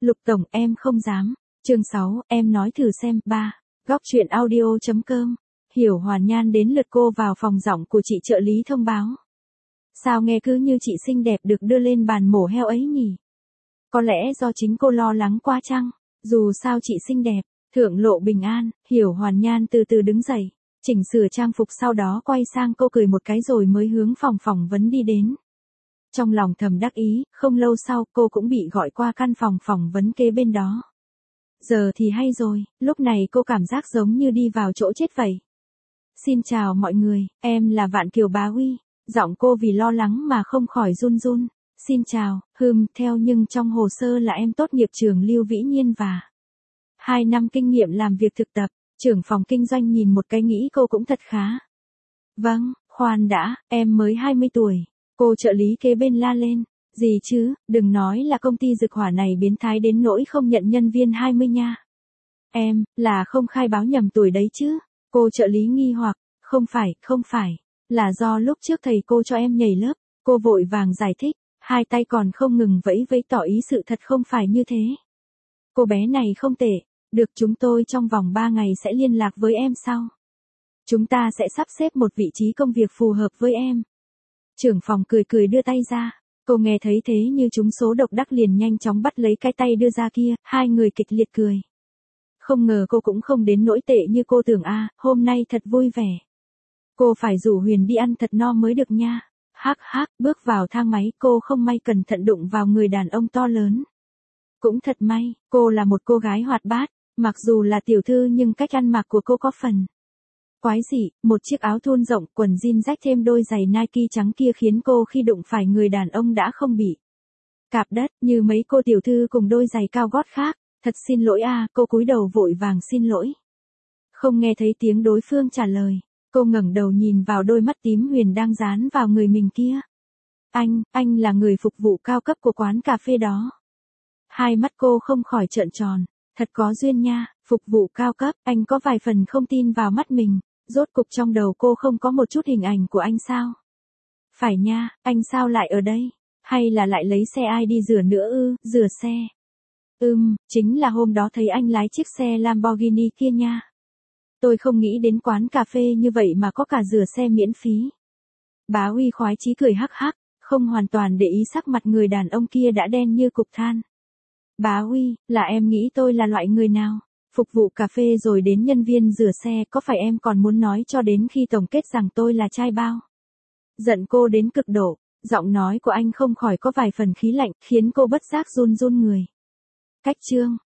Lục tổng, em không dám. Chương 6, em nói thử xem. 3. Góc truyện audio.com. Hiểu Hoàn Nhan đến lượt cô vào phòng giọng của chị trợ lý thông báo. Sao nghe cứ như chị xinh đẹp được đưa lên bàn mổ heo ấy nhỉ? Có lẽ do chính cô lo lắng quá chăng? Dù sao chị xinh đẹp, thượng lộ bình an. Hiểu Hoàn Nhan từ từ đứng dậy, chỉnh sửa trang phục, sau đó quay sang cô cười một cái rồi mới hướng phòng phỏng vấn đi đến. Trong lòng thầm đắc ý, không lâu sau cô cũng bị gọi qua căn phòng phỏng vấn kế bên đó. Giờ thì hay rồi, lúc này cô cảm giác giống như đi vào chỗ chết vậy. Xin chào mọi người, em là Vạn Kiều Bá Huy. Giọng cô vì lo lắng mà không khỏi run run. Xin chào, theo nhưng trong hồ sơ là em tốt nghiệp trường Lưu Vĩ Nhiên và 2 năm kinh nghiệm làm việc thực tập. Trưởng phòng kinh doanh nhìn một cái nghĩ cô cũng thật khá. Vâng, khoan đã, em mới 20 tuổi. Cô trợ lý kế bên la lên. Gì chứ, đừng nói là công ty dược hỏa này biến thái đến nỗi không nhận nhân viên 20 nha. Em, là không khai báo nhầm tuổi đấy chứ. Cô trợ lý nghi hoặc, không phải, là do lúc trước thầy cô cho em nhảy lớp. Cô vội vàng giải thích, hai tay còn không ngừng vẫy vẫy tỏ ý sự thật không phải như thế. Cô bé này không tệ, được, chúng tôi trong vòng 3 ngày sẽ liên lạc với em sau. Chúng ta sẽ sắp xếp một vị trí công việc phù hợp với em. Trưởng phòng cười đưa tay ra. Cô nghe thấy thế như trúng số độc đắc liền nhanh chóng bắt lấy cái tay đưa ra kia, hai người kịch liệt cười. Không ngờ cô cũng không đến nỗi tệ như cô tưởng hôm nay thật vui vẻ. Cô phải rủ Huyền đi ăn thật no mới được nha. Hắc, bước vào thang máy cô không may cẩn thận đụng vào người đàn ông to lớn. Cũng thật may, cô là một cô gái hoạt bát, mặc dù là tiểu thư nhưng cách ăn mặc của cô có phần quái dị, một chiếc áo thun rộng, quần jean rách thêm đôi giày Nike trắng kia khiến cô khi đụng phải người đàn ông đã không bị cạp đất như mấy cô tiểu thư cùng đôi giày cao gót khác. Thật xin lỗi cô cúi đầu vội vàng xin lỗi. Không nghe thấy tiếng đối phương trả lời, cô ngẩng đầu nhìn vào đôi mắt tím Huyền đang dán vào người mình kia. Anh là người phục vụ cao cấp của quán cà phê đó. Hai mắt cô không khỏi trợn tròn, thật có duyên nha, phục vụ cao cấp, anh có vài phần không tin vào mắt mình, rốt cục trong đầu cô không có một chút hình ảnh của anh sao? Phải nha, anh sao lại ở đây? Hay là lại lấy xe ai đi rửa nữa ư? Rửa xe? Chính là hôm đó thấy anh lái chiếc xe Lamborghini kia nha. Tôi không nghĩ đến quán cà phê như vậy mà có cả rửa xe miễn phí. Bá Huy khoái chí cười hắc, không hoàn toàn để ý sắc mặt người đàn ông kia đã đen như cục than. Bá Huy, là em nghĩ tôi là loại người nào? Phục vụ cà phê rồi đến nhân viên rửa xe, có phải em còn muốn nói cho đến khi tổng kết rằng tôi là trai bao? Giận cô đến cực độ, giọng nói của anh không khỏi có vài phần khí lạnh, khiến cô bất giác run run người. Cách chương